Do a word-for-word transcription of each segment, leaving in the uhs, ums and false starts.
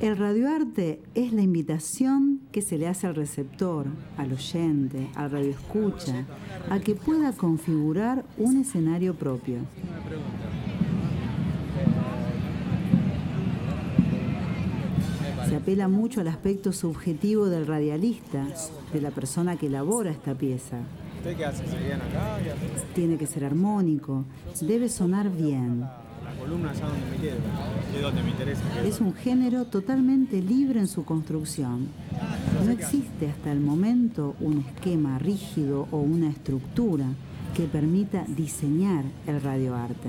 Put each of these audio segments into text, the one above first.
El radioarte es la invitación que se le hace al receptor, al oyente, al radioescucha, a que pueda configurar un escenario propio. Se apela mucho al aspecto subjetivo del radialista, de la persona que elabora esta pieza. ¿Usted qué hace? ¿Se viene acá? Tiene que ser armónico, debe sonar bien. La columna allá donde me quedo, es donde me interesa. Es un género totalmente libre en su construcción. No existe hasta el momento un esquema rígido o una estructura que permita diseñar el radioarte.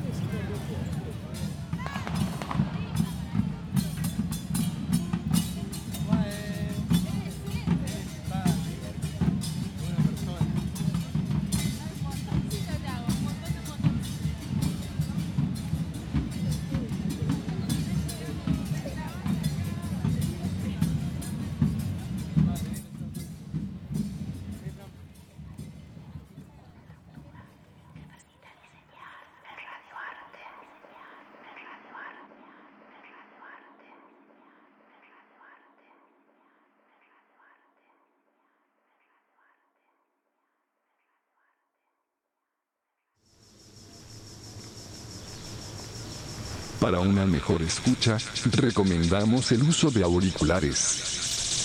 Para una mejor escucha, recomendamos el uso de auriculares.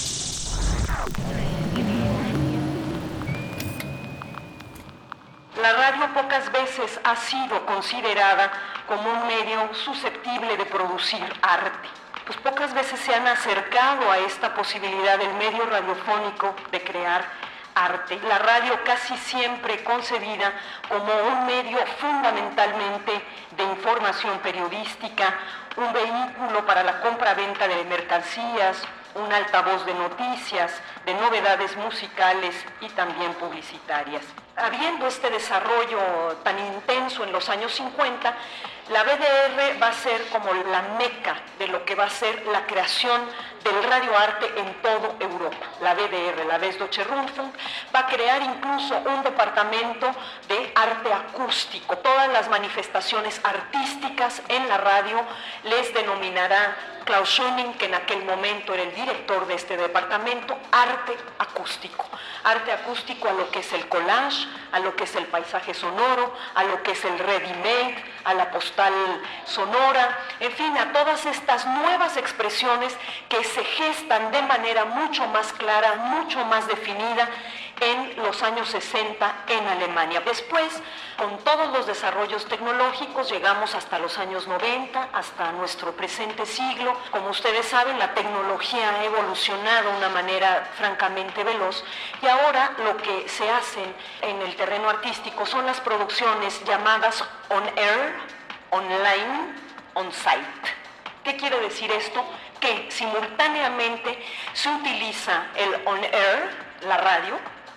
La radio pocas veces ha sido considerada como un medio susceptible de producir arte. Pues pocas veces se han acercado a esta posibilidad del medio radiofónico de crear arte. La radio casi siempre concebida como un medio fundamentalmente de información periodística, un vehículo para la compra-venta de mercancías, un altavoz de noticias, de novedades musicales y también publicitarias. Habiendo este desarrollo tan intenso en los años cincuenta, la B D R va a ser como la meca de lo que va a ser la creación del radioarte en toda Europa. La B D R, la Westdeutsche Rundfunk, va a crear incluso un departamento de arte acústico. Todas las manifestaciones artísticas en la radio les denominará Klaus Schöning, que en aquel momento era el director de este departamento, arte acústico. Arte acústico a lo que es el collage, a lo que es el paisaje sonoro, a lo que es el ready-made, a la postal sonora, en fin, a todas estas nuevas expresiones que se gestan de manera mucho más clara, mucho más definida en los años sesenta en Alemania. Después, con todos los desarrollos tecnológicos, llegamos hasta los años noventa, hasta nuestro presente siglo. Como ustedes saben, la tecnología ha evolucionado de una manera francamente veloz y ahora lo que se hace en el terreno artístico son las producciones llamadas on-air, online, on-site. ¿Qué quiere decir esto? Que simultáneamente se utiliza el on-air, la radio,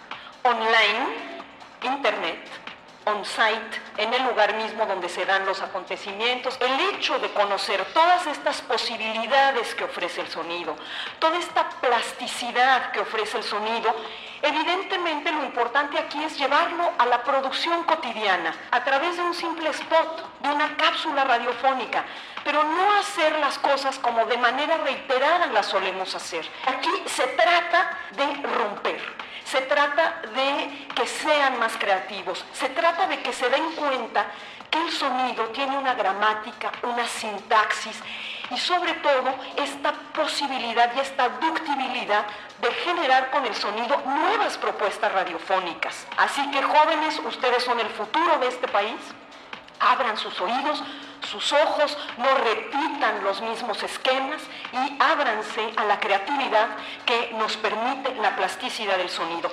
online, internet, on-site, en el lugar mismo donde se dan los acontecimientos. El hecho de conocer todas estas posibilidades que ofrece el sonido, toda esta plasticidad que ofrece el sonido, evidentemente lo importante aquí es llevarlo a la producción cotidiana, a través de un simple spot, de una cápsula radiofónica, pero no hacer las cosas como de manera reiterada las solemos hacer. Aquí se trata de romper. Se trata de que sean más creativos, se trata de que se den cuenta que el sonido tiene una gramática, una sintaxis y sobre todo esta posibilidad y esta ductibilidad de generar con el sonido nuevas propuestas radiofónicas. Así que jóvenes, ustedes son el futuro de este país, abran sus oídos, sus ojos, no repitan los mismos esquemas y ábranse a la creatividad que nos permite la plasticidad del sonido.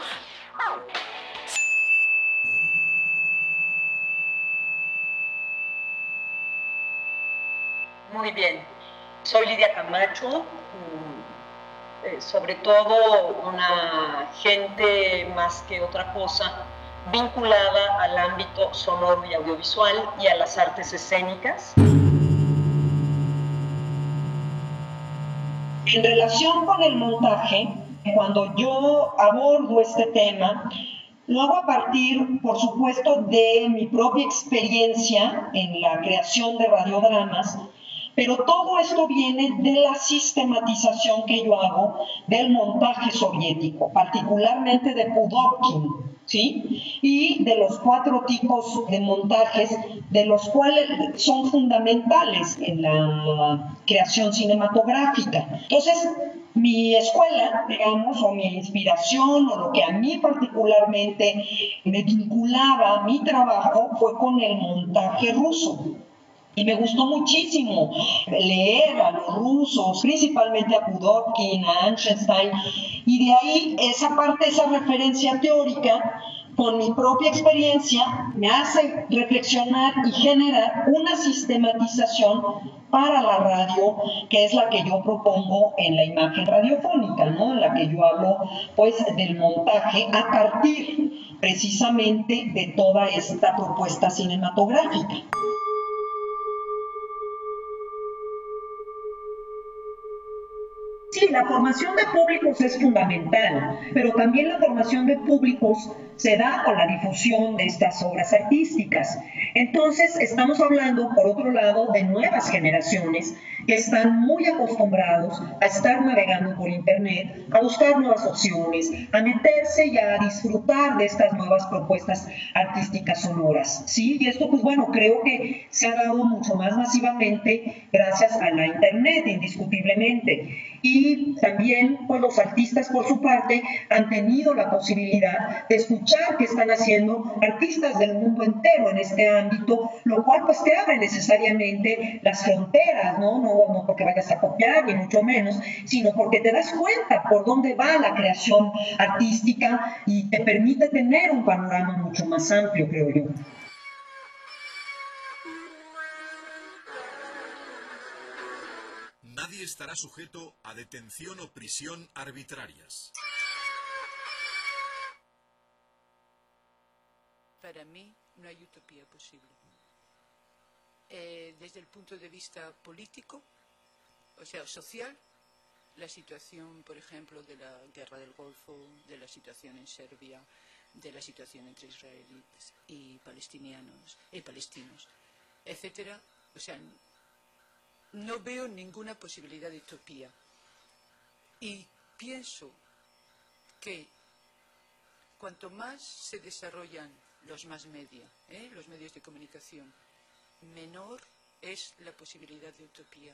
Muy bien, soy Lidia Camacho, eh, sobre todo una gente más que otra cosa vinculada al ámbito sonoro y audiovisual y a las artes escénicas. En relación con el montaje, cuando yo abordo este tema, lo hago a partir, por supuesto, de mi propia experiencia en la creación de radiodramas, Pero todo esto viene de la sistematización que yo hago del montaje soviético, particularmente de Pudovkin, ¿sí? Y de los cuatro tipos de montajes, de los cuales son fundamentales en la creación cinematográfica. Entonces, mi escuela, digamos, o mi inspiración, o lo que a mí particularmente me vinculaba a mi trabajo, fue con el montaje ruso. Y me gustó muchísimo leer a los rusos, principalmente a Pudovkin, a Einstein, y de ahí esa parte, esa referencia teórica, con mi propia experiencia, me hace reflexionar y generar una sistematización para la radio, que es la que yo propongo en la imagen radiofónica, ¿no? En la que yo hablo, pues, del montaje a partir, precisamente, de toda esta propuesta cinematográfica. Sí, la formación de públicos es fundamental, pero también la formación de públicos se da con la difusión de estas obras artísticas. Entonces, estamos hablando, por otro lado, de nuevas generaciones que están muy acostumbrados a estar navegando por Internet, a buscar nuevas opciones, a meterse y a disfrutar de estas nuevas propuestas artísticas sonoras, ¿sí? Y esto, pues bueno, creo que se ha dado mucho más masivamente gracias a la Internet, indiscutiblemente. Y también, pues, los artistas, por su parte, han tenido la posibilidad de escuchar qué están haciendo artistas del mundo entero en este ámbito, lo cual, pues, te abre necesariamente las fronteras, ¿no? No, no porque vayas a copiar, ni mucho menos, sino porque te das cuenta por dónde va la creación artística y te permite tener un panorama mucho más amplio, creo yo. Nadie estará sujeto a detención o prisión arbitrarias. Para mí no hay utopía posible. Eh, desde el punto de vista político, o sea, social, la situación, por ejemplo, de la guerra del Golfo, de la situación en Serbia, de la situación entre israelíes y palestinianos, y palestinos, etcétera, o sea, no veo ninguna posibilidad de utopía. Y pienso que cuanto más se desarrollan los más media, ¿eh? los medios de comunicación, menor es la posibilidad de utopía.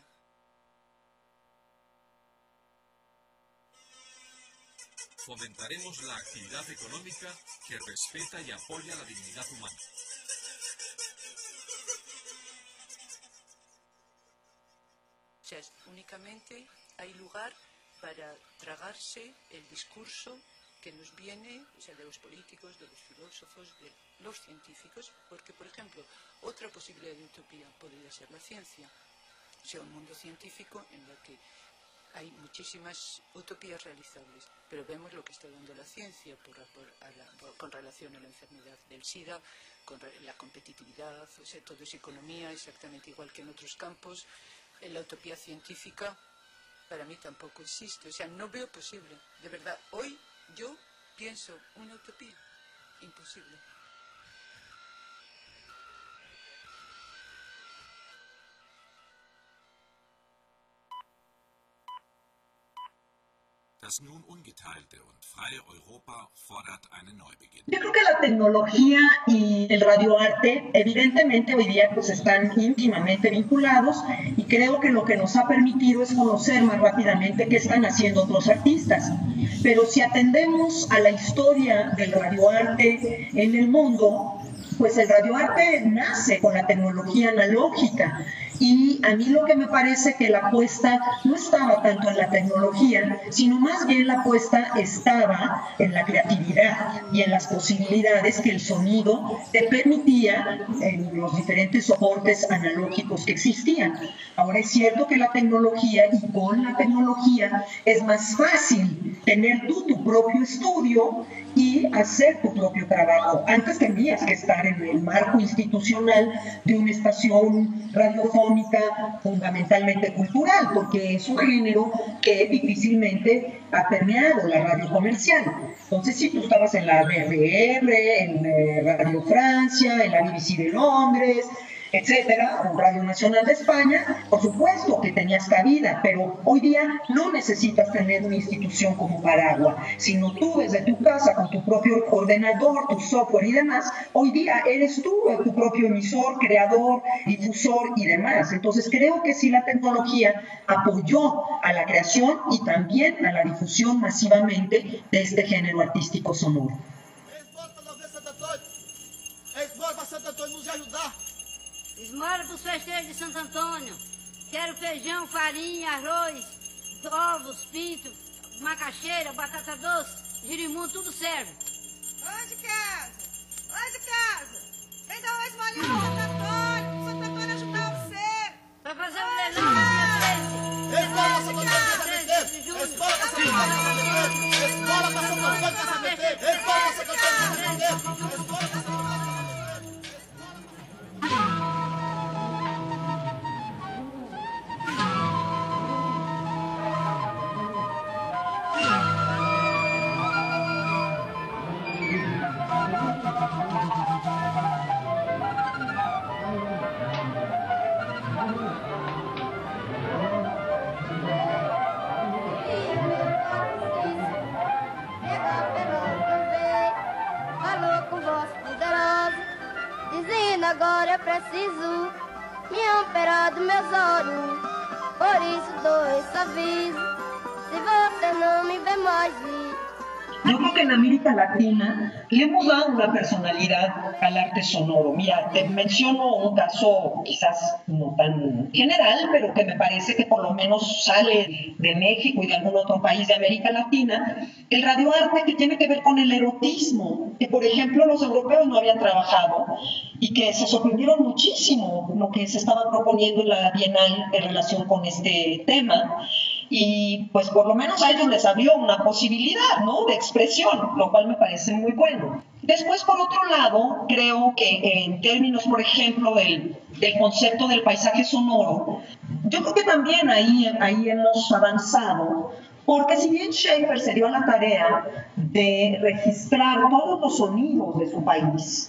Fomentaremos la actividad económica que respeta y apoya la dignidad humana. O sea, únicamente hay lugar para tragarse el discurso que nos viene, o sea, de los políticos, de los filósofos, de los científicos, porque, por ejemplo, otra posibilidad de utopía podría ser la ciencia, o sea, un mundo científico en el que hay muchísimas utopías realizables, pero vemos lo que está dando la ciencia por, por, a la, por, con relación a la enfermedad del SIDA, con la competitividad, o sea, todo es economía, exactamente igual que en otros campos. La utopía científica para mí tampoco existe, o sea, no veo posible, de verdad, hoy yo pienso una utopía imposible. Das nun ungeteilte und freie Europa fordert einen Neubeginn. Yo creo que la tecnología y el radioarte evidentemente hoy día pues están íntimamente vinculados y creo que lo que nos ha permitido es conocer más rápidamente qué están haciendo otros artistas. Pero si atendemos a la historia del radioarte en el mundo, pues el radioarte nace con la tecnología analógica. Y a mí lo que me parece que la apuesta no estaba tanto en la tecnología, sino más bien la apuesta estaba en la creatividad y en las posibilidades que el sonido te permitía en los diferentes soportes analógicos que existían. Ahora es cierto que la tecnología, y con la tecnología, es más fácil tener tú tu propio estudio y hacer tu propio trabajo. Antes tenías que estar en el marco institucional de una estación radiofónica fundamentalmente cultural, porque es un género que difícilmente ha permeado la radio comercial. Entonces, si tú estabas en la R R R, en eh, Radio Francia, en la B B C de Londres, etcétera, un Radio Nacional de España, por supuesto que tenías cabida, pero hoy día no necesitas tener una institución como paraguas, sino tú desde tu casa con tu propio ordenador, tu software y demás, hoy día eres tú tu propio emisor, creador, difusor y demás. Entonces creo que sí la tecnología apoyó a la creación y también a la difusión masivamente de este género artístico sonoro. Esmola para Santo Antônio nos ajudar. Esmola para os festejos de Santo Antônio. Quero feijão, farinha, arroz, ovos, pinto, macaxeira, batata doce, girimum, tudo serve. Oi de casa, oi de casa. Vem dar uma esmolinha para Santo Antônio, para Santo Antônio ajudar você. Para fazer um leilão na minha frente. Esmola para Santo Antônio casamento. Esmola para Santo Antônio casamento. Esmola para Santo Antônio casamento. Esmola para Santo Antônio casamento. Esmola para Santo Antônio. Agora é preciso me operar dos meus olhos. Por isso dou esse aviso. Se você não me vê mais vir. Yo creo que en América Latina le hemos dado una personalidad al arte sonoro. Mira, te menciono un caso quizás no tan general, pero que me parece que por lo menos sale de México y de algún otro país de América Latina, el radioarte que tiene que ver con el erotismo, que por ejemplo los europeos no habían trabajado y que se sorprendieron muchísimo lo que se estaba proponiendo en la Bienal en relación con este tema. Y pues por lo menos a ellos les abrió una posibilidad, ¿no?, de expresión, lo cual me parece muy bueno. Después, por otro lado, creo que en términos, por ejemplo, del, del concepto del paisaje sonoro, yo creo que también ahí, ahí hemos avanzado, porque si bien Schaeffer se dio a la tarea de registrar todos los sonidos de su país,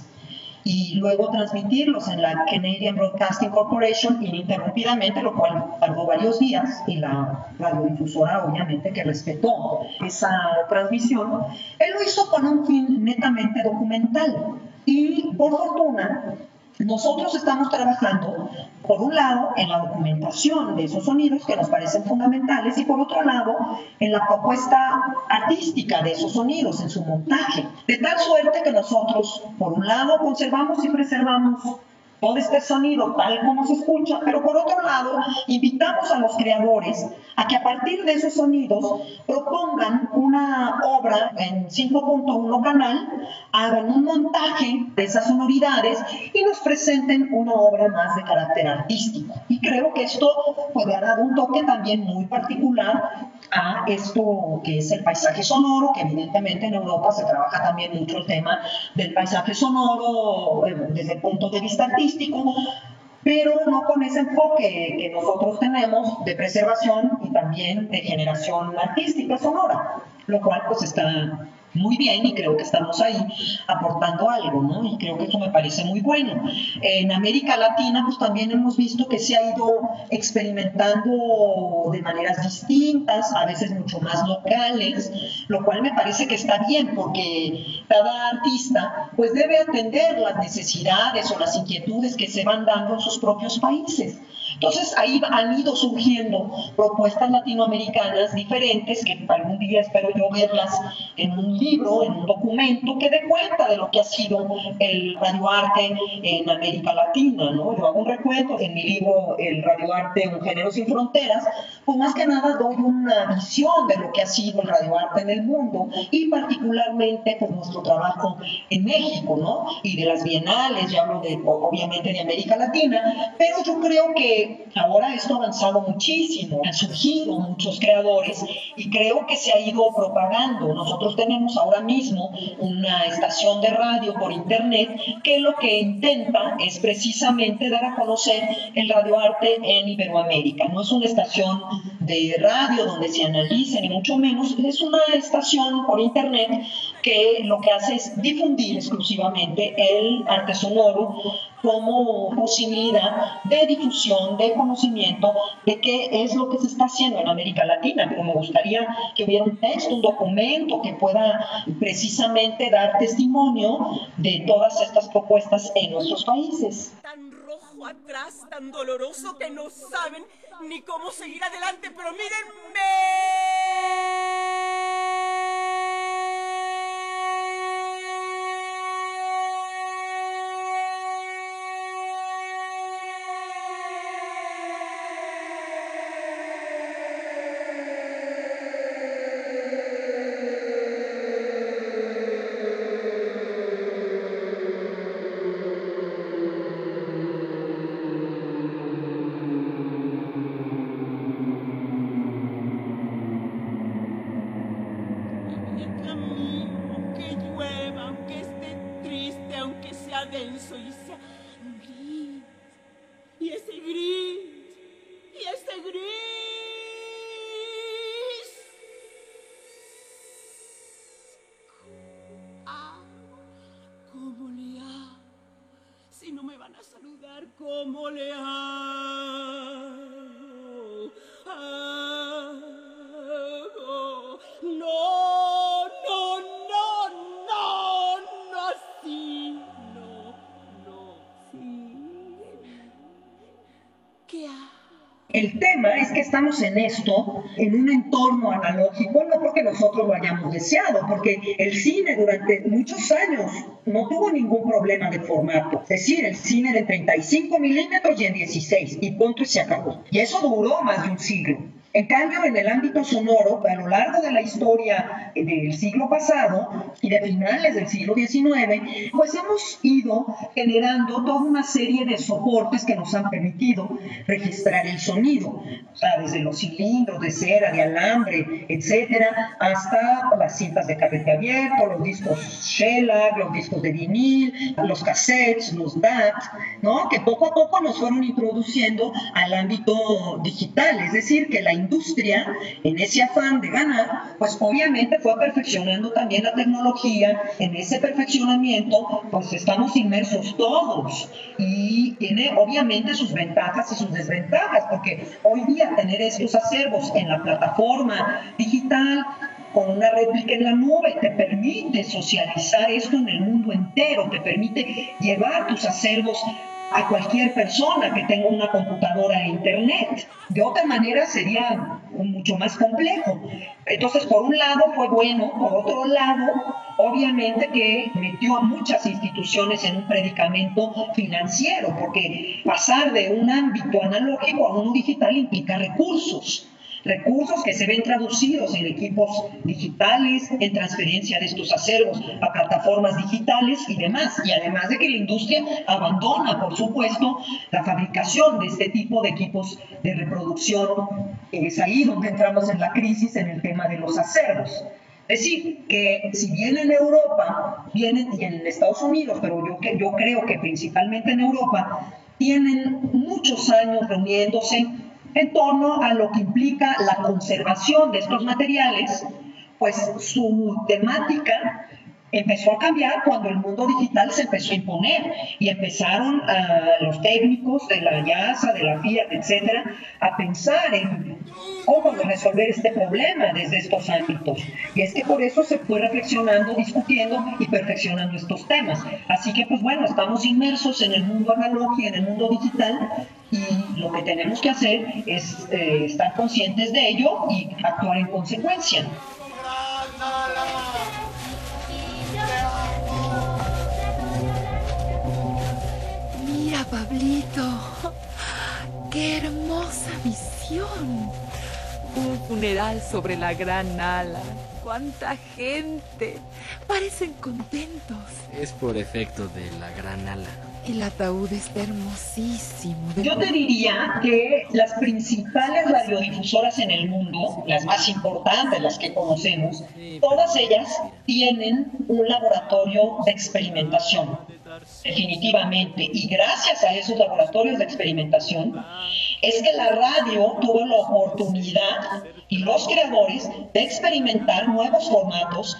y luego transmitirlos en la Canadian Broadcasting Corporation ininterrumpidamente, lo cual tardó varios días, y la radiodifusora obviamente que respetó esa transmisión. Él lo hizo con un fin netamente documental y por fortuna nosotros estamos trabajando, por un lado, en la documentación de esos sonidos que nos parecen fundamentales y por otro lado, en la propuesta artística de esos sonidos, en su montaje. De tal suerte que nosotros, por un lado, conservamos y preservamos todo este sonido tal como se escucha, pero por otro lado, invitamos a los creadores a que a partir de esos sonidos propongan una obra en cinco punto uno canal, hagan un montaje de esas sonoridades y nos presenten una obra más de carácter artístico. Y creo que esto puede dar un toque también muy particular a esto que es el paisaje sonoro, que evidentemente en Europa se trabaja también mucho el tema del paisaje sonoro eh, desde el punto de vista artístico, pero no con ese enfoque que nosotros tenemos de preservación y también de generación artística sonora, lo cual pues está muy bien y creo que estamos ahí aportando algo, ¿no? Y creo que eso me parece muy bueno. En América Latina pues también hemos visto que se ha ido experimentando de maneras distintas, a veces mucho más locales, lo cual me parece que está bien porque cada artista pues debe atender las necesidades o las inquietudes que se van dando en sus propios países. Entonces ahí han ido surgiendo propuestas latinoamericanas diferentes que algún día espero yo verlas en un libro, en un documento que dé cuenta de lo que ha sido el radioarte en América Latina, ¿no? Yo hago un recuento en mi libro El radioarte, un género sin fronteras, pues más que nada doy una visión de lo que ha sido el radioarte en el mundo y particularmente pues nuestro trabajo en México, ¿no? Y de las bienales, ya hablo de, obviamente de América Latina, pero yo creo que ahora esto ha avanzado muchísimo, han surgido muchos creadores y creo que se ha ido propagando. Nosotros tenemos ahora mismo una estación de radio por internet que lo que intenta es precisamente dar a conocer el radioarte en Iberoamérica. No es una estación de radio donde se analicen y mucho menos. Es una estación por internet que lo que hace es difundir exclusivamente el arte sonoro como posibilidad de difusión, de conocimiento de qué es lo que se está haciendo en América Latina. Pero me gustaría que hubiera un texto, un documento que pueda precisamente dar testimonio de todas estas propuestas en nuestros países. Tan rojo atrás, tan doloroso que no saben ni cómo seguir adelante, pero mírenme. Denso y sea gris, y ese gris, y ese gris. Ah, ¿cómo le ha? Si no me van a saludar, ¿cómo le ha? Ah, oh, no, no, no, no, no, sí. El tema es que estamos en esto, en un entorno analógico, no porque nosotros lo hayamos deseado, porque el cine durante muchos años no tuvo ningún problema de formato. Es decir, el cine era en treinta y cinco milímetros y en dieciséis, y punto y se acabó. Y eso duró más de un siglo. En cambio, en el ámbito sonoro, a lo largo de la historia del siglo pasado y de finales del siglo diecinueve, pues hemos ido generando toda una serie de soportes que nos han permitido registrar el sonido. O sea, desde los cilindros de cera, de alambre, etcétera, hasta las cintas de carrete abierto, los discos shellac, los discos de vinil, los cassettes, los D A T, ¿no? Que poco a poco nos fueron introduciendo al ámbito digital. Es decir, que la industria, en ese afán de ganar, pues obviamente fue perfeccionando también la tecnología. En ese perfeccionamiento, pues estamos inmersos todos, y tiene obviamente sus ventajas y sus desventajas, porque hoy día tener estos acervos en la plataforma digital con una réplica en la nube te permite socializar esto en el mundo entero, te permite llevar tus acervos a cualquier persona que tenga una computadora e internet. De otra manera sería mucho más complejo. Entonces, por un lado fue bueno, por otro lado, obviamente que metió a muchas instituciones en un predicamento financiero, porque pasar de un ámbito analógico a uno digital implica recursos. Recursos que se ven traducidos en equipos digitales, en transferencia de estos acervos a plataformas digitales y demás. Y además de que la industria abandona, por supuesto, la fabricación de este tipo de equipos de reproducción. Es ahí donde entramos en la crisis en el tema de los acervos. Es decir, que si bien en Europa, vienen, y en Estados Unidos, pero yo, yo creo que principalmente en Europa, tienen muchos años reuniéndose en torno a lo que implica la conservación de estos materiales, pues su temática empezó a cambiar cuando el mundo digital se empezó a imponer y empezaron a los técnicos de la IASA, de la Fiat, etcétera, a pensar en cómo resolver este problema desde estos ámbitos. Y es que por eso se fue reflexionando, discutiendo y perfeccionando estos temas. Así que, pues bueno, estamos inmersos en el mundo analógico y en el mundo digital, y lo que tenemos que hacer es eh, estar conscientes de ello y actuar en consecuencia. Mira, Pablito, qué hermosa visión. Un funeral sobre la Gran Ala. ¡Cuánta gente! Parecen contentos. Es por efecto de la Gran Ala. El ataúd está hermosísimo. Yo te diría que las principales radiodifusoras en el mundo, las más importantes, las que conocemos, todas ellas tienen un laboratorio de experimentación, definitivamente. Y gracias a esos laboratorios de experimentación es que la radio tuvo la oportunidad y los creadores de experimentar nuevos formatos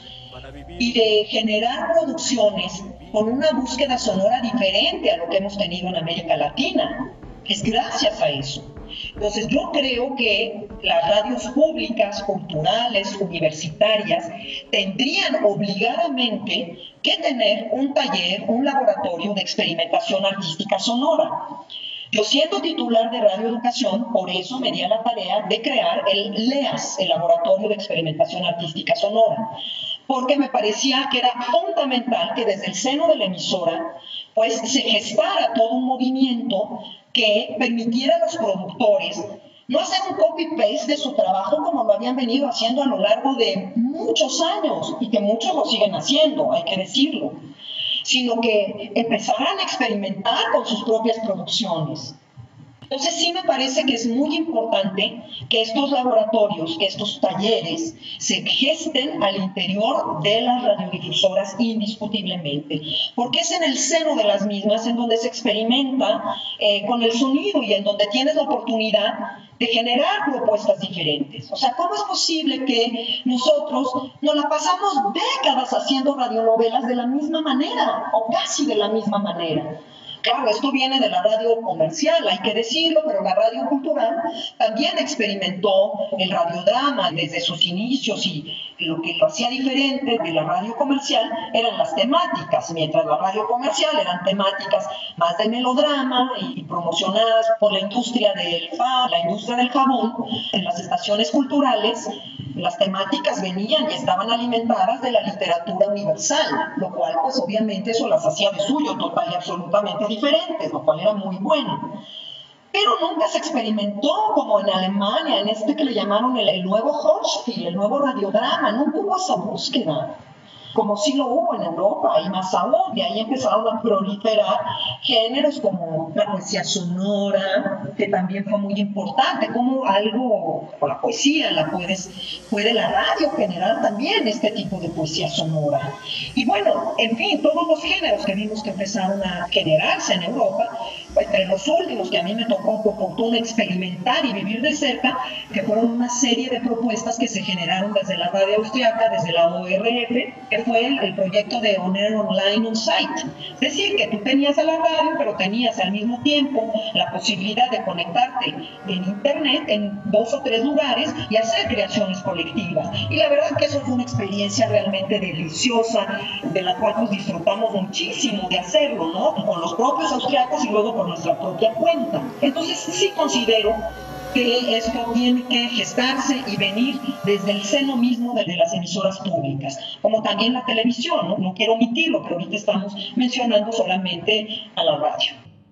y de generar producciones con una búsqueda sonora diferente a lo que hemos tenido en América Latina. Es gracias a eso. Entonces yo creo que las radios públicas, culturales, universitarias, tendrían obligadamente que tener un taller, un laboratorio de experimentación artística sonora. Yo, siendo titular de Radio Educación, por eso me di a la tarea de crear el LEAS, el Laboratorio de Experimentación Artística Sonora, porque me parecía que era fundamental que desde el seno de la emisora pues se gestara todo un movimiento que permitiera a los productores no hacer un copy-paste de su trabajo como lo habían venido haciendo a lo largo de muchos años, y que muchos lo siguen haciendo, hay que decirlo, sino que empezaran a experimentar con sus propias producciones. Entonces sí me parece que es muy importante que estos laboratorios, que estos talleres se gesten al interior de las radiodifusoras indiscutiblemente, porque es en el seno de las mismas en donde se experimenta eh, con el sonido y en donde tienes la oportunidad de generar propuestas diferentes. O sea, ¿cómo es posible que nosotros nos la pasamos décadas haciendo radionovelas de la misma manera o casi de la misma manera? Claro, esto viene de la radio comercial, hay que decirlo, pero la radio cultural también experimentó el radiodrama desde sus inicios, y lo que lo hacía diferente de la radio comercial eran las temáticas, mientras la radio comercial eran temáticas más de melodrama y promocionadas por la industria del fa, la industria del jabón. En las estaciones culturales las temáticas venían y estaban alimentadas de la literatura universal, lo cual pues obviamente eso las hacía de suyo total y absolutamente diferentes, lo cual era muy bueno. Pero nunca se experimentó como en Alemania, en este que le llamaron el, el nuevo Hörspiel, el nuevo radiodrama. Nunca hubo esa búsqueda, como sí lo hubo en Europa, y más aún, de ahí empezaron a proliferar géneros como la poesía sonora, que también fue muy importante, como algo, o la poesía, la puedes, puede la radio generar también este tipo de poesía sonora. Y bueno, en fin, todos los géneros que vimos que empezaron a generarse en Europa, entre los últimos que a mí me tocó por fortuna experimentar y vivir de cerca, que fueron una serie de propuestas que se generaron desde la radio austriaca, desde la O R F, que fue el, el proyecto de On Air Online On Site. Es decir, que tú tenías a la radio, pero tenías al mismo tiempo la posibilidad de conectarte en internet en dos o tres lugares y hacer creaciones colectivas. Y la verdad que eso fue una experiencia realmente deliciosa, de la cual pues disfrutamos muchísimo de hacerlo, ¿no? Con los propios austriacos y luego por nuestra propia cuenta. Entonces sí considero que esto tiene que gestarse y venir desde el seno mismo de, de las emisoras públicas, como también la televisión, ¿no? No quiero omitirlo, pero ahorita estamos mencionando solamente a la radio.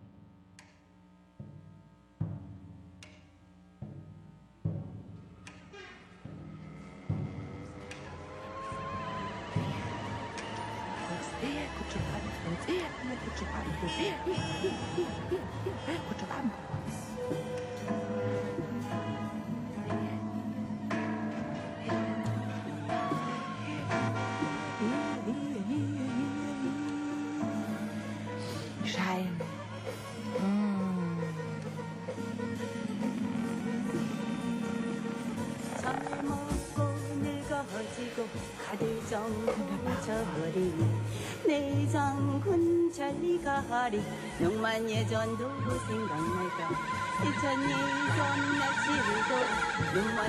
영만 예전 누구 생각날까 이천 예전 날씨도 영만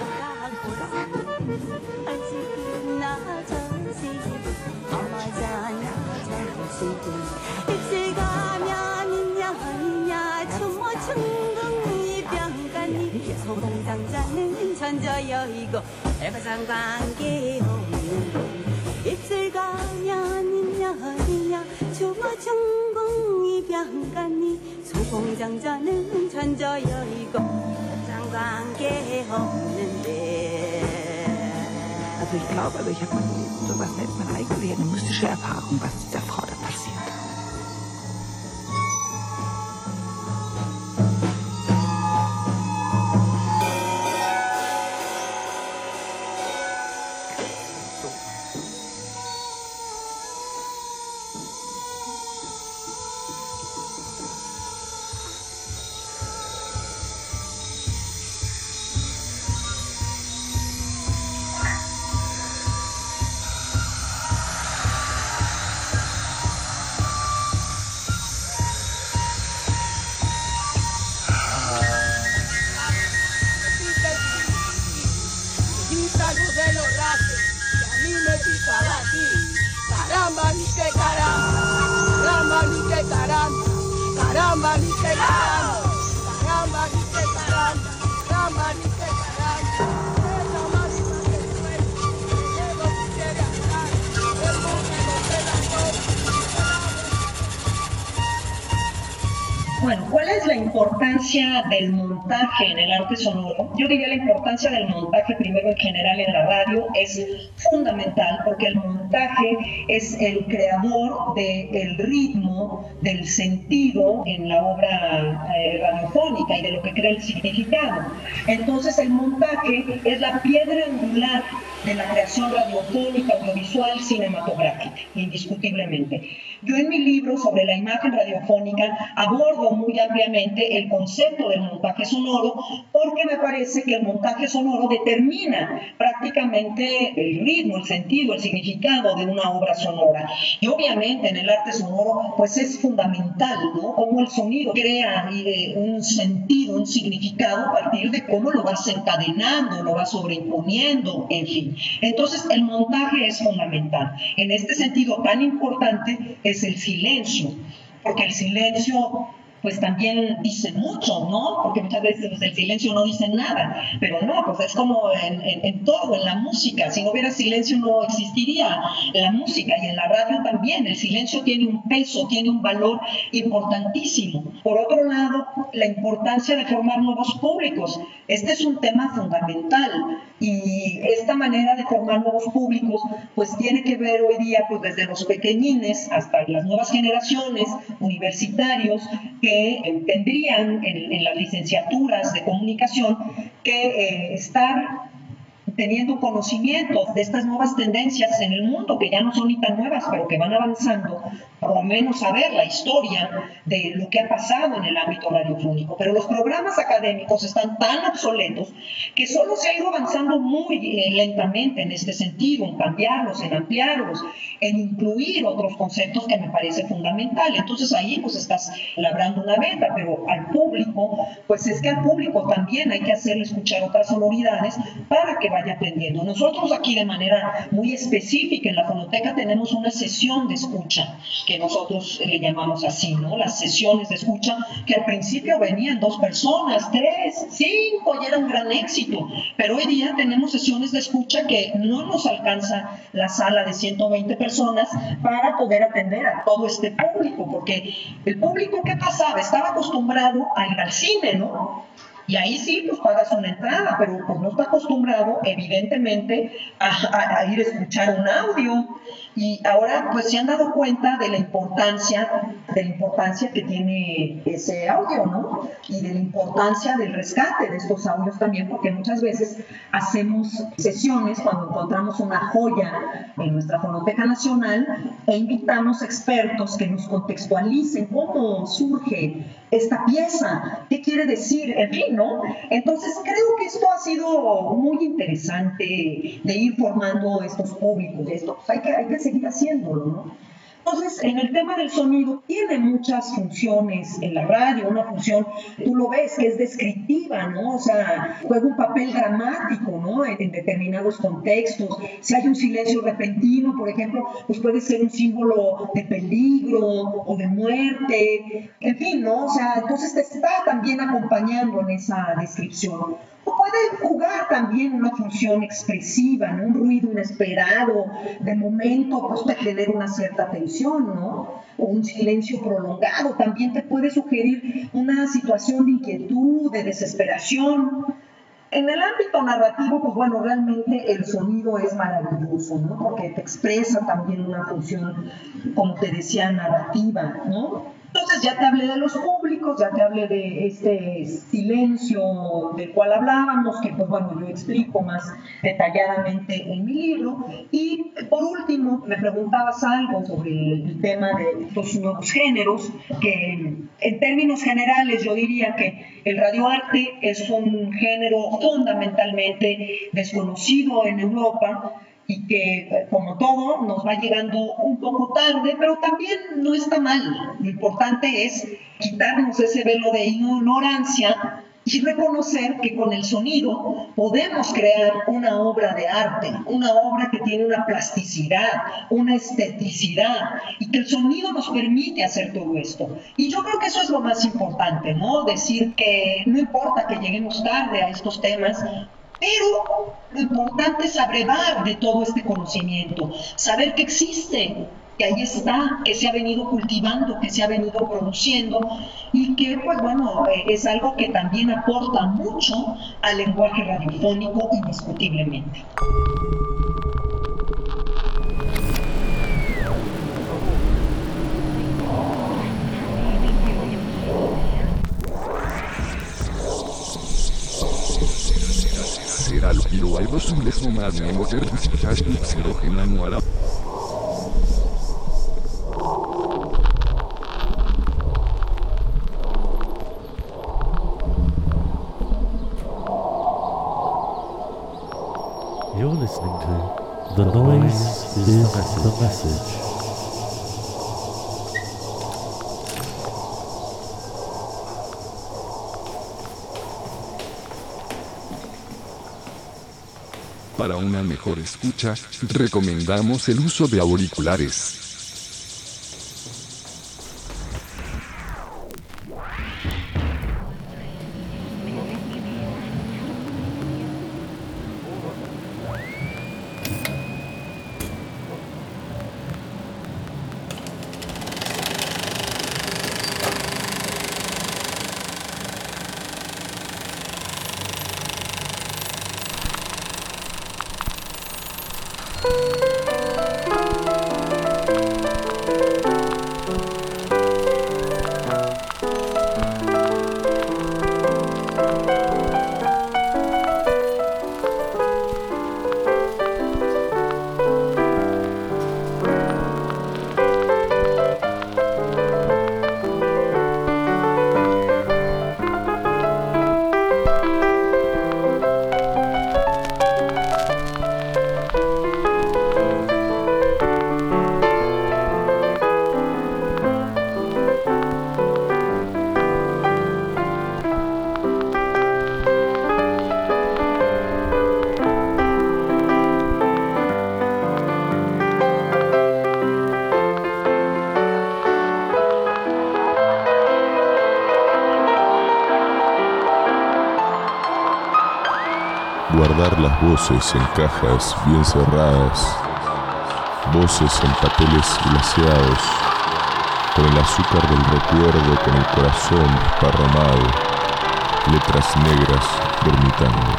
예전 생각보다 아직은 나저씨 어머잖아 저씨 입술 가면 있냐 있냐 추모 충궁이 병간이 소공장자는 천저여이고 애바상 관계 없는 입술 가면 있냐 있냐 추모 충궁 병간이 소공장자는 천저여이고 장관계 없는데. Also ich glaube, also ich habe mal sowas nennt man eigentlich eine mystische Erfahrung, was dieser Frau da passiert. Bueno, ¿cuál es la importancia del montaje en el arte sonoro? Yo diría la importancia del montaje primero en general en la radio es fundamental porque el montaje es el creador del ritmo, del sentido en la obra eh, radiofónica y de lo que crea el significado. Entonces el montaje es la piedra angular de la creación radiofónica, audiovisual, cinematográfica, indiscutiblemente. Yo en mi libro sobre la imagen radiofónica abordo muy ampliamente el concepto del montaje sonoro porque me parece que el montaje sonoro determina prácticamente el ritmo, el sentido, el significado de una obra sonora. Y obviamente en el arte sonoro pues es fundamental, ¿no? Cómo el sonido crea eh, un sentido, un significado a partir de cómo lo vas encadenando, lo vas sobreimponiendo, en fin. Entonces el montaje es fundamental. En este sentido tan importante es el silencio, porque el silencio pues también dice mucho, ¿no? Porque muchas veces pues, el silencio no dice nada, pero no, pues es como en, en, en todo, en la música. Si no hubiera silencio no existiría la música, y en la radio también. El silencio tiene un peso, tiene un valor importantísimo. Por otro lado, la importancia de formar nuevos públicos. Este es un tema fundamental, y esta manera de formar nuevos públicos pues tiene que ver hoy día pues desde los pequeñines hasta las nuevas generaciones, universitarios, que que tendrían en, en las licenciaturas de comunicación que eh, estar teniendo conocimiento de estas nuevas tendencias en el mundo, que ya no son ni tan nuevas, pero que van avanzando, por lo menos saber la historia de lo que ha pasado en el ámbito radiofónico. Pero los programas académicos están tan obsoletos que solo se ha ido avanzando muy eh, lentamente en este sentido, en cambiarlos, en ampliarlos, en incluir otros conceptos que me parece fundamental. Entonces ahí pues estás labrando una venta, pero al público, pues es que al público también hay que hacerle escuchar otras sonoridades para que vaya aprendiendo. Nosotros aquí de manera muy específica en la Fonoteca tenemos una sesión de escucha, que nosotros le llamamos así, ¿no? Las sesiones de escucha, que al principio venían dos personas, tres, cinco, y era un gran éxito, pero hoy día tenemos sesiones de escucha que no nos alcanza la sala de ciento veinte personas para poder atender a todo este público, porque el público, ¿qué pasaba? Estaba acostumbrado a ir al cine, ¿no? Y ahí sí, pues pagas una entrada, pero pues no está acostumbrado, evidentemente, a, a, a ir a escuchar un audio. Y ahora pues se han dado cuenta de la importancia, de la importancia que tiene ese audio, ¿no? Y de la importancia del rescate de estos audios también, porque muchas veces hacemos sesiones cuando encontramos una joya en nuestra Fonoteca Nacional e invitamos expertos que nos contextualicen cómo surge esta pieza, qué quiere decir, en fin, ¿no? Entonces creo que esto ha sido muy interesante de ir formando estos públicos, esto pues hay que, hay que seguir haciéndolo, ¿no? Entonces, en el tema del sonido, tiene muchas funciones en la radio, una función, tú lo ves, que es descriptiva, ¿no? O sea, juega un papel dramático, ¿no? En, en determinados contextos. Si hay un silencio repentino, por ejemplo, pues puede ser un símbolo de peligro o de muerte, en fin, ¿no? O sea, entonces te está también acompañando en esa descripción. O puede jugar también una función expresiva, ¿no? Un ruido inesperado, de momento pues te genera una cierta tensión, ¿no? O un silencio prolongado también te puede sugerir una situación de inquietud, de desesperación. En el ámbito narrativo, pues bueno, realmente el sonido es maravilloso, ¿no? Porque te expresa también una función, como te decía, narrativa, ¿no? Entonces ya te hablé de los públicos, ya te hablé de este silencio del cual hablábamos, que pues bueno, yo explico más detalladamente en mi libro. Y por último, me preguntabas algo sobre el tema de los nuevos géneros, que en términos generales yo diría que el radioarte es un género fundamentalmente desconocido en Europa, y que, como todo, nos va llegando un poco tarde, pero también no está mal. Lo importante es quitarnos ese velo de ignorancia y reconocer que con el sonido podemos crear una obra de arte, una obra que tiene una plasticidad, una esteticidad, y que el sonido nos permite hacer todo esto. Y yo creo que eso es lo más importante, ¿no? Decir que no importa que lleguemos tarde a estos temas, pero lo importante es abrevar de todo este conocimiento, saber que existe, que ahí está, que se ha venido cultivando, que se ha venido produciendo y que, pues bueno, eh, es algo que también aporta mucho al lenguaje radiofónico indiscutiblemente. Será lo que lo hay dos les no más me voy a hacer oxígeno no hará. You're listening to The Noise is the Message. Para una mejor escucha, recomendamos el uso de auriculares. Guardar las voces en cajas bien cerradas, voces en papeles glaseados, con el azúcar del recuerdo, con el corazón desparramado, letras negras dormitando.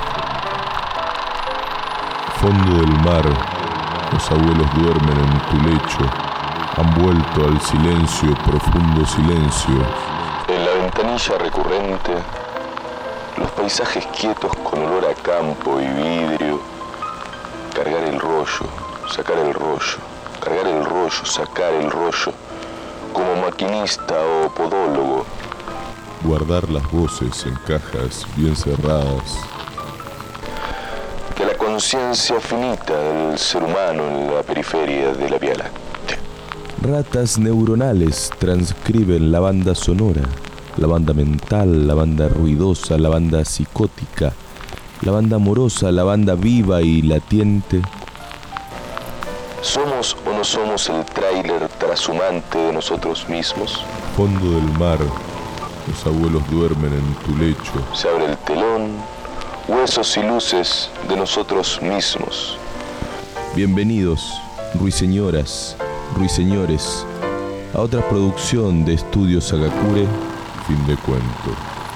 Fondo del mar, los abuelos duermen en tu lecho, han vuelto al silencio, profundo silencio. En la ventanilla recurrente, los paisajes quietos con olor a campo y vidrio, cargar el rollo, sacar el rollo, cargar el rollo, sacar el rollo, como maquinista o podólogo. Guardar las voces en cajas bien cerradas. Que la conciencia finita del ser humano en la periferia de la Vía Láctea. Ratas neuronales transcriben la banda sonora. La banda mental, la banda ruidosa, la banda psicótica, la banda amorosa, la banda viva y latiente. ¿Somos o no somos el tráiler trashumante de nosotros mismos? Fondo del mar, los abuelos duermen en tu lecho. Se abre el telón, huesos y luces de nosotros mismos. Bienvenidos, ruiseñoras, ruiseñores, a otra producción de Estudios Sagakure. Fin de cuento.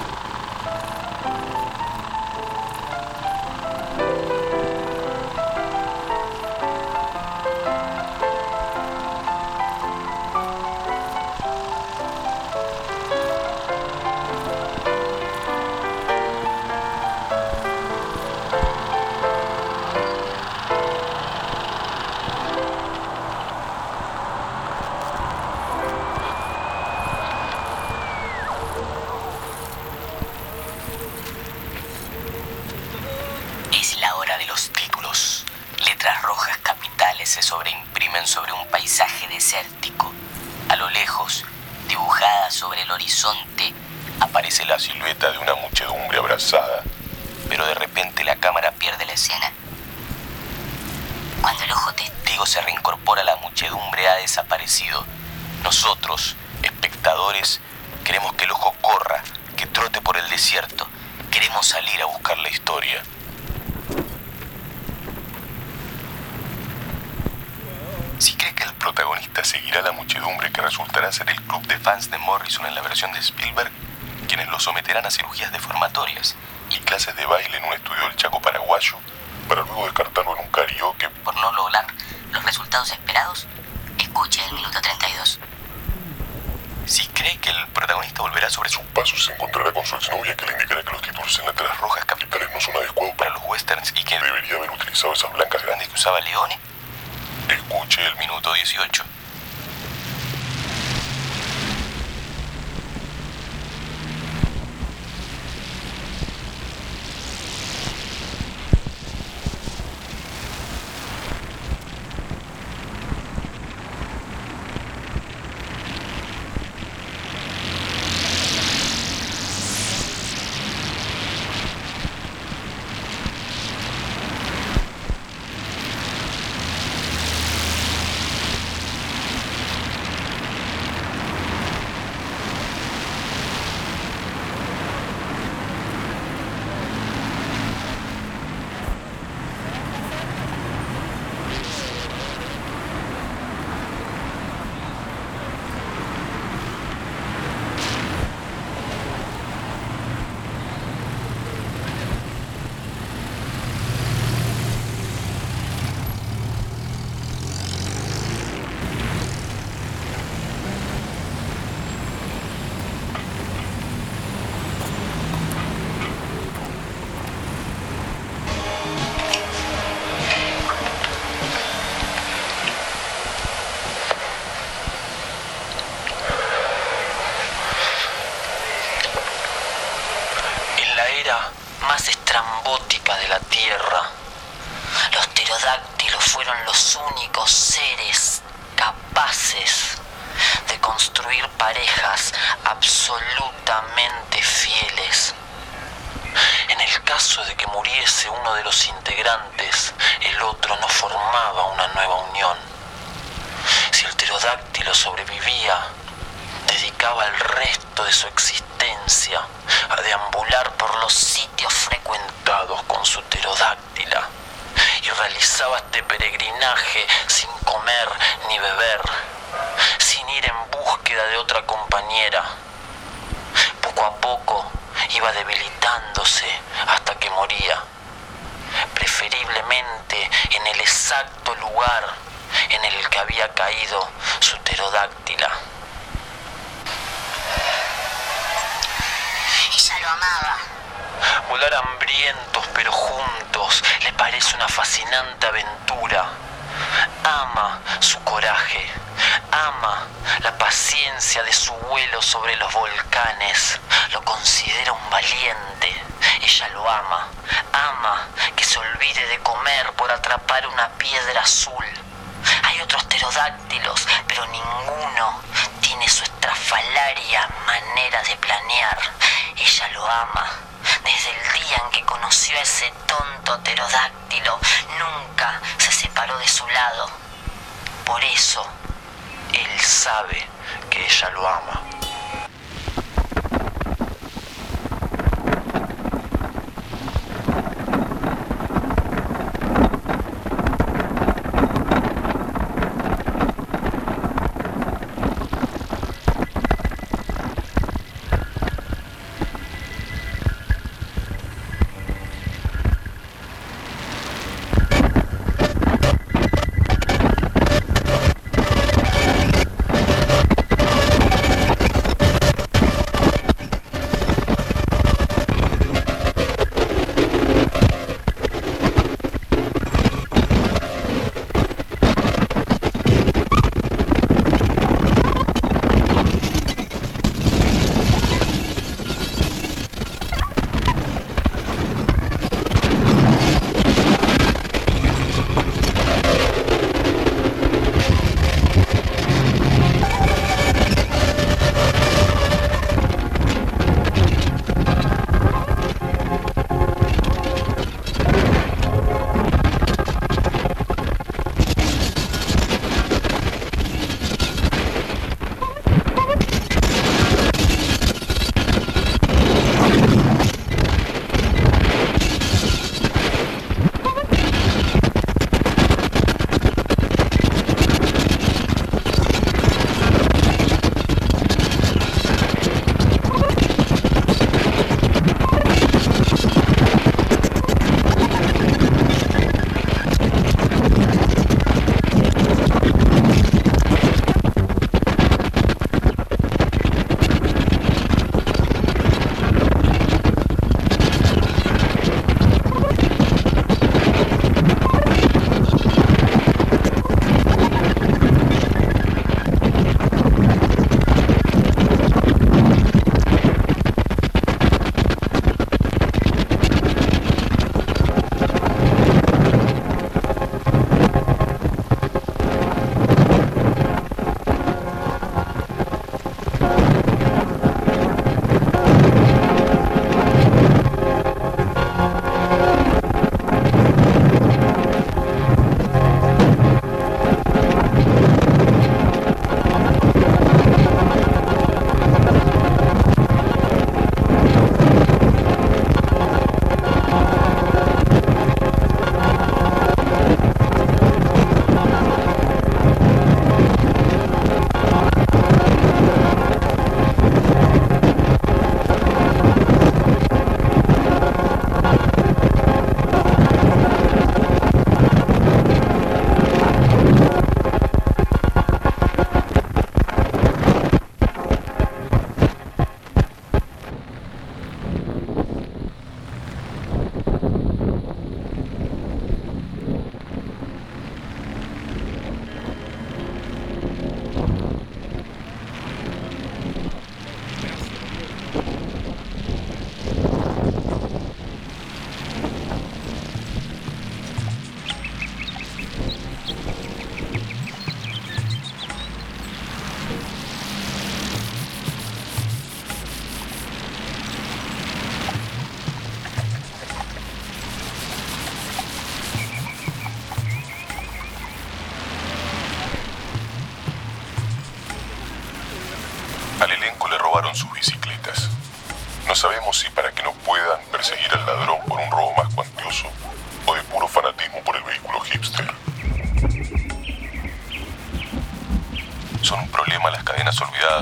se sobreimprimen sobre un paisaje desértico. A lo lejos, dibujada sobre el horizonte, aparece la silueta de una muchedumbre embarazada. Pero de repente la cámara pierde la escena. Cuando el ojo testigo se reincorpora, la muchedumbre ha desaparecido. Nosotros, espectadores, queremos que el ojo corra, que trote por el desierto. Queremos salir a buscar la historia. Si cree que el protagonista seguirá la muchedumbre que resultará ser el club de fans de Morrison en la versión de Spielberg, quienes lo someterán a cirugías deformatorias y clases de baile en un estudio del Chaco paraguayo, para luego descartarlo en un karaoke por no lograr los resultados esperados, escuche el minuto treinta y dos. Si cree que el protagonista volverá sobre sus pasos, se encontrará con su exnovia que le indicará que los títulos en letras rojas capitales no son adecuados para los westerns y que debería haber utilizado esas blancas grandes que usaba Leone, escuche el minuto dieciocho. Más estrambótica de la Tierra, los pterodáctilos fueron los únicos seres capaces de construir parejas absolutamente fieles. En el caso de que muriese uno de los integrantes, el otro no formaba una nueva unión. Si el pterodáctilo sobrevivía, dedicaba el resto de su existencia a deambular por los sitios frecuentados con su pterodáctila y realizaba este peregrinaje sin comer ni beber, sin ir en búsqueda de otra compañera. Poco a poco iba debilitándose hasta que moría, preferiblemente en el exacto lugar en el que había caído su pterodáctila. Ella lo amaba. Volar hambrientos pero juntos le parece una fascinante aventura. Ama su coraje, ama la paciencia de su vuelo sobre los volcanes, lo considera un valiente. Ella lo ama, ama que se olvide de comer por atrapar una piedra azul. Hay otros pterodáctilos, pero ninguno tiene su estrafalaria manera de planear. Ella lo ama. Desde el día en que conoció a ese tonto pterodáctilo, nunca se separó de su lado. Por eso, él sabe que ella lo ama.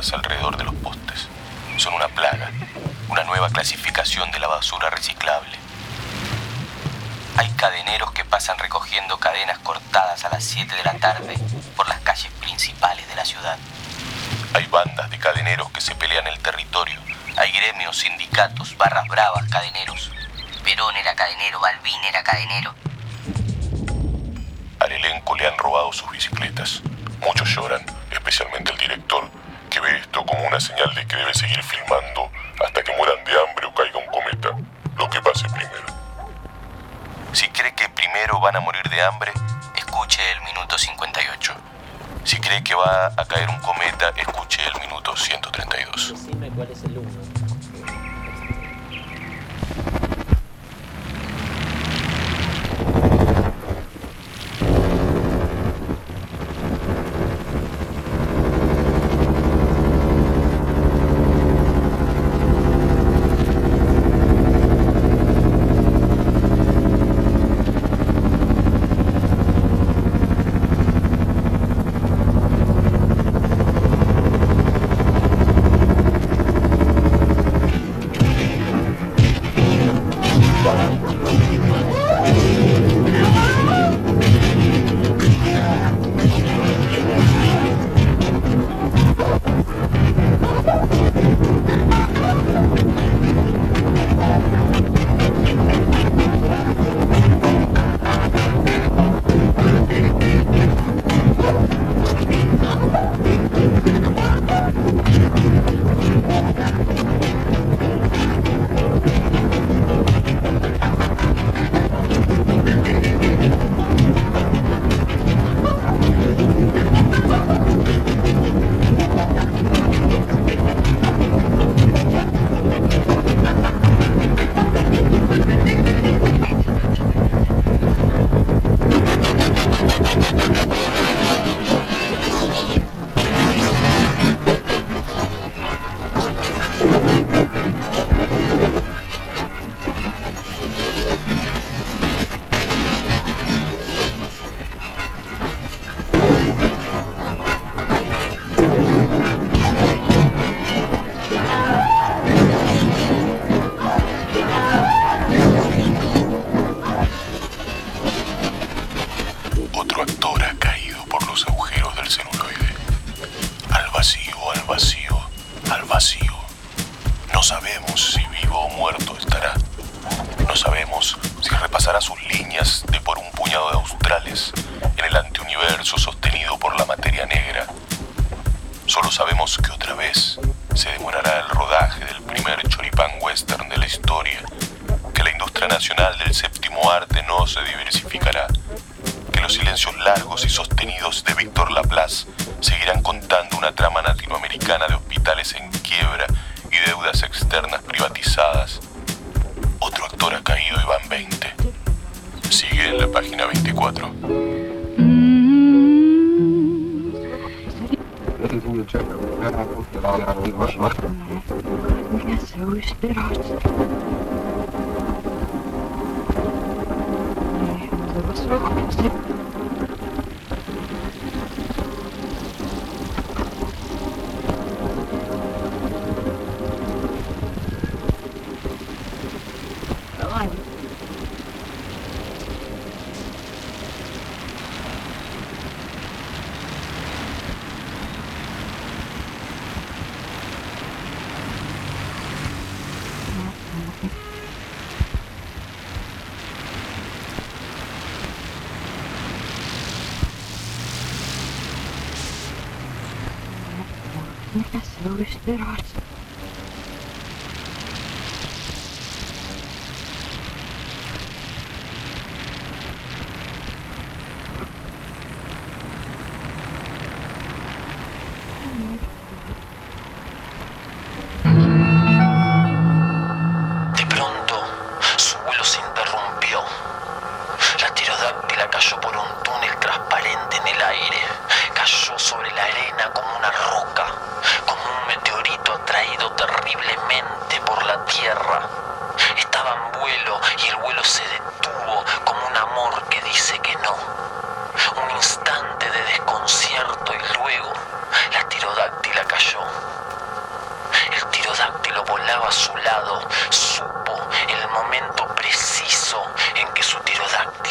amontonadas alrededor de los postes. Son una plaga, una nueva clasificación de la basura reciclable. Hay cadeneros que pasan recogiendo cadenas cortadas a las siete de la tarde por las calles principales de la ciudad. Hay bandas de cadeneros que se pelean el territorio. Hay gremios, sindicatos, barras bravas, cadeneros. Perón era cadenero, Balbín era cadenero. Al elenco le han robado sus bicicletas. Muchos lloran, especialmente el director, que ve esto como una señal de que debe seguir filmando hasta que mueran de hambre o caiga un cometa. Lo que pase primero. Si cree que primero van a morir de hambre, escuche el minuto cincuenta y ocho. Si cree que va a caer un cometa, escuche el minuto ciento treinta y dos. Decime cuál es el uno. sabemos si vivo o muerto estará. No sabemos si repasará sus líneas de por un puñado de australes en el antiuniverso sostenido por la materia negra. Solo sabemos que otra vez se demorará el rodaje del primer choripán western de la historia, que la industria nacional del séptimo arte no se diversificará, que los silencios largos y sostenidos de Víctor Laplace seguirán contando una trama latinoamericana de hospitales en quiebra y deudas externas privatizadas. Otro actor ha caído y van veinte. Sigue en la página veinticuatro. De pronto, su vuelo se interrumpió. La pterodáctila cayó por un túnel transparente en el aire. Cayó sobre la arena como una roca, como un meteorito atraído terriblemente por la tierra. Estaba en vuelo y el vuelo se detuvo como un amor que dice que no. Un instante de desconcierto y luego la pterodáctila cayó.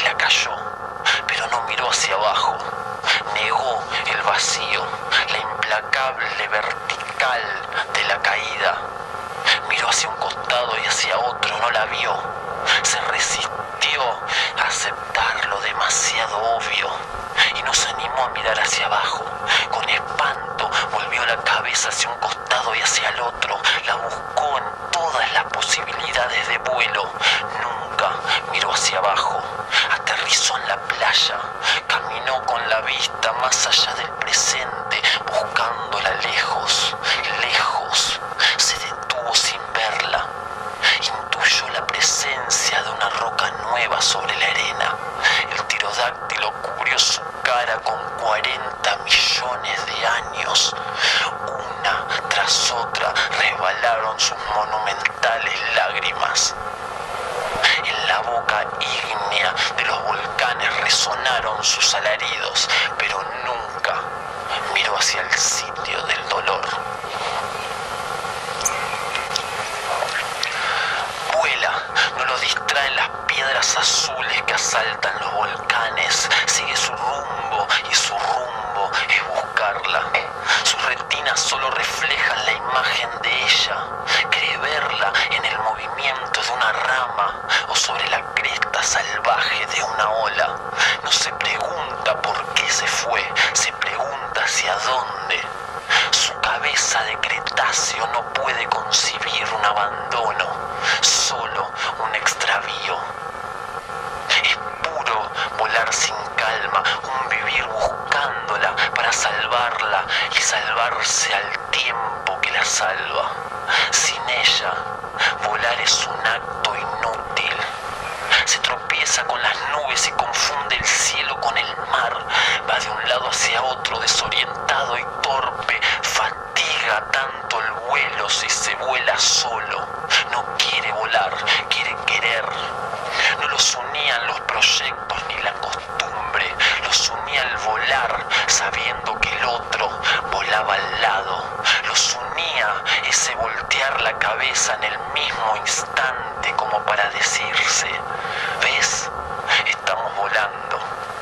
águila cayó, pero no miró hacia abajo. Negó el vacío, la implacable vertical de la caída. Miró hacia un costado y hacia otro, no la vio. Se resistió a aceptar lo demasiado obvio y no se animó a mirar hacia abajo. Con espanto volvió la cabeza hacia un costado y hacia el otro. La buscó en todas las posibilidades de vuelo. Nunca miró hacia abajo. Aterrizó en la playa. Caminó con la vista más allá del presente, buscándola lejos, lejos. Se detuvo sin verla. Intuyó la presencia de una roca nueva sobre la arena. El pterodáctilo cubrió su cara con cuarenta millones de años. Una tras otra resbalaron sus monumentales lágrimas. En la boca ígnea de los volcanes resonaron sus alaridos, pero nunca miró hacia el sitio del dolor. Vuela, no lo distraen las piedras azules que asaltan los volcanes. Sigue su rumbo y su rumbo es buscarla. Sus retinas solo reflejan la imagen de ella. Cree verla en el movimiento de una rama o sobre la cresta salvaje de una ola. No se pregunta por qué se fue, se pregunta hacia dónde. Su cabeza de Cretáceo no puede concebir un abandono, solo un extravío. Es puro volar sin calma, un vivir buscándola para salvarla y salvarse al tiempo que la salva. Sin ella, volar es un acto inútil. Se tropieza con las nubes y confunde el cielo con el mar. Va de un lado hacia otro, desorientado y torpe. Fatiga tanto el vuelo si se vuela solo. No quiere volar, quiere querer. No los unían los proyectos ni la costumbre. Los unía el volar, sabiendo que el otro volaba al lado. Los unía ese voltear la cabeza en el mismo instante como para decirse: ¿ves? Estamos volando.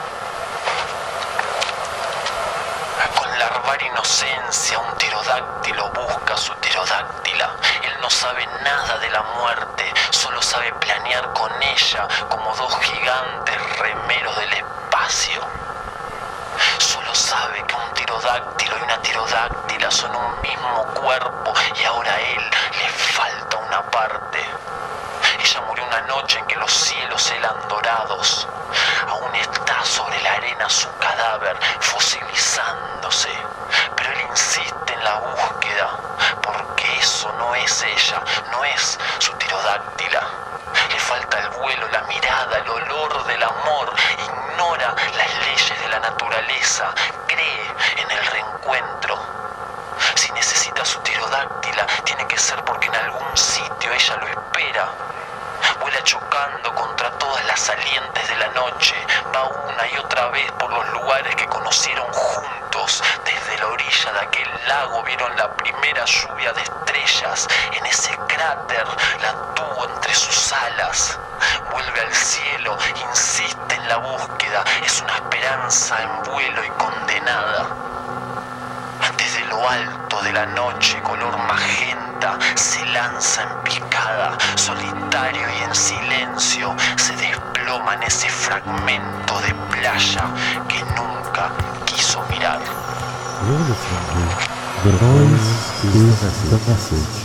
Con larvar inocencia, un pterodáctilo busca a su pterodáctila. Él no sabe nada de la muerte, solo sabe planear con ella como dos gigantes remeros del espacio. Solo sabe que un pterodáctilo y una pterodáctila son un mismo cuerpo y ahora a él le falta una parte. Ella murió una noche en que los cielos eran dorados. Aún está sobre la arena su cadáver, fosilizándose. Pero él insiste en la búsqueda, porque eso no es ella, no es su pterodáctila. Le falta el vuelo, la mirada, el olor del amor. Ignora las leyes de la naturaleza. Cree en el reencuentro. Si necesita su pterodáctila, tiene que ser porque en algún sitio ella lo espera. Vuela chocando contra todas las salientes de la noche. Va una y otra vez por los lugares que conocieron juntos. Desde la orilla de aquel lago vieron la primera lluvia de estrellas. En ese cráter la tuvo entre sus alas. Vuelve al cielo, insiste en la búsqueda. Es una esperanza en vuelo y condenada. Desde lo alto de la noche, color magenta, se lanza en picada, solitario y en silencio, se desploma en ese fragmento de playa que nunca quiso mirar. You're listening to The Voice is the Message.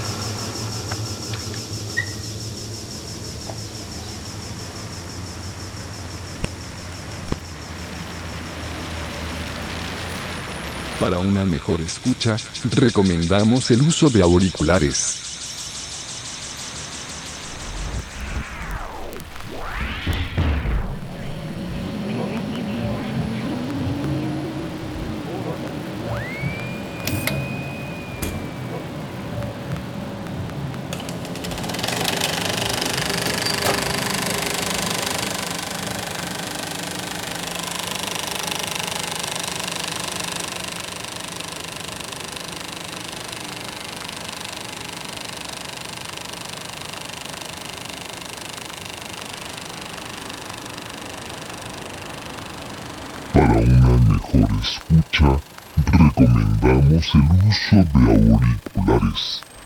Para una mejor escucha, recomendamos el uso de auriculares. Para una mejor escucha, recomendamos el uso de auriculares.